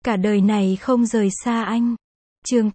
cả đời này không rời xa anh. Chương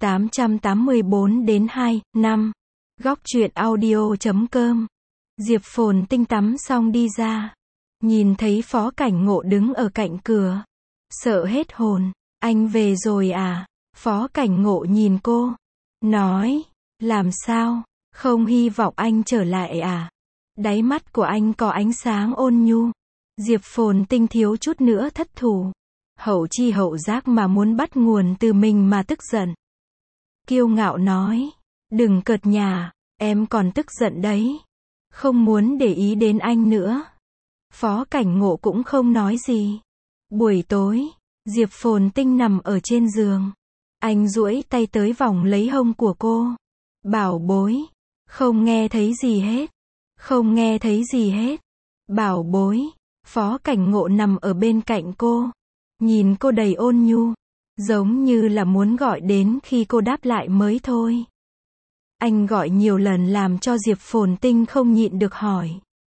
884 đến 2, 5. Góc truyện audio.com. Diệp Phồn Tinh tắm xong đi ra. Nhìn thấy Phó Cảnh Ngộ đứng ở cạnh cửa. Sợ hết hồn. Anh về rồi à? Phó Cảnh Ngộ nhìn cô. Nói. Làm sao? Không hy vọng anh trở lại à? Đáy mắt của anh có ánh sáng ôn nhu. Diệp Phồn Tinh thiếu chút nữa thất thủ. Hậu chi hậu giác mà muốn bắt nguồn từ mình mà tức giận. Kiêu ngạo nói. Đừng cợt nhả, em còn tức giận đấy. Không muốn để ý đến anh nữa. Phó Cảnh Ngộ cũng không nói gì. Buổi tối, Diệp Phồn Tinh nằm ở trên giường. Anh duỗi tay tới vòng lấy hông của cô. Bảo bối. Không nghe thấy gì hết. Không nghe thấy gì hết. Bảo bối. Phó Cảnh Ngộ nằm ở bên cạnh cô. Nhìn cô đầy ôn nhu. Giống như là muốn gọi đến khi cô đáp lại mới thôi. Anh gọi nhiều lần làm cho Diệp Phồn Tinh không nhịn được hỏi.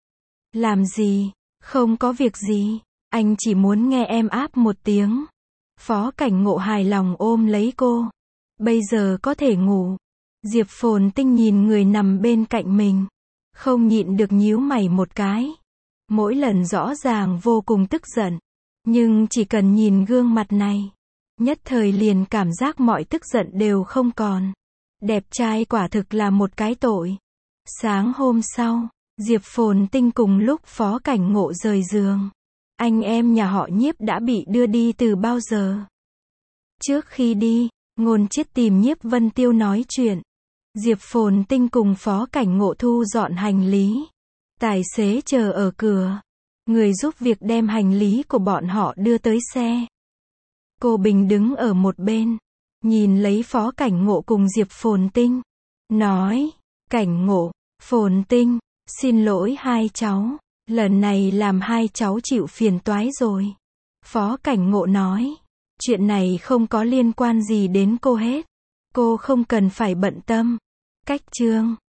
Làm gì? Không có việc gì. Anh chỉ muốn nghe em áp một tiếng. Phó Cảnh Ngộ hài lòng ôm lấy cô. Bây giờ có thể ngủ. Diệp Phồn Tinh nhìn người nằm bên cạnh mình. Không nhịn được nhíu mày một cái. Mỗi lần rõ ràng vô cùng tức giận. Nhưng chỉ cần nhìn gương mặt này. Nhất thời liền cảm giác mọi tức giận đều không còn. Đẹp trai quả thực là một cái tội. Sáng hôm sau, Diệp Phồn Tinh cùng lúc Phó Cảnh Ngộ rời giường. Anh em nhà họ Nhiếp đã bị đưa đi từ bao giờ. Trước khi đi, Ngôn Chiết tìm Nhiếp Vân Tiêu nói chuyện. Diệp Phồn Tinh cùng Phó Cảnh Ngộ thu dọn hành lý. Tài xế chờ ở cửa. Người giúp việc đem hành lý của bọn họ đưa tới xe. Cô Bình đứng ở một bên. Nhìn lấy Phó Cảnh Ngộ cùng Diệp Phồn Tinh. Nói. Cảnh Ngộ, Phồn Tinh, xin lỗi hai cháu. Lần này làm hai cháu chịu phiền toái rồi. Phó Cảnh Ngộ nói. Chuyện này không có liên quan gì đến cô hết. Cô không cần phải bận tâm. Cách chương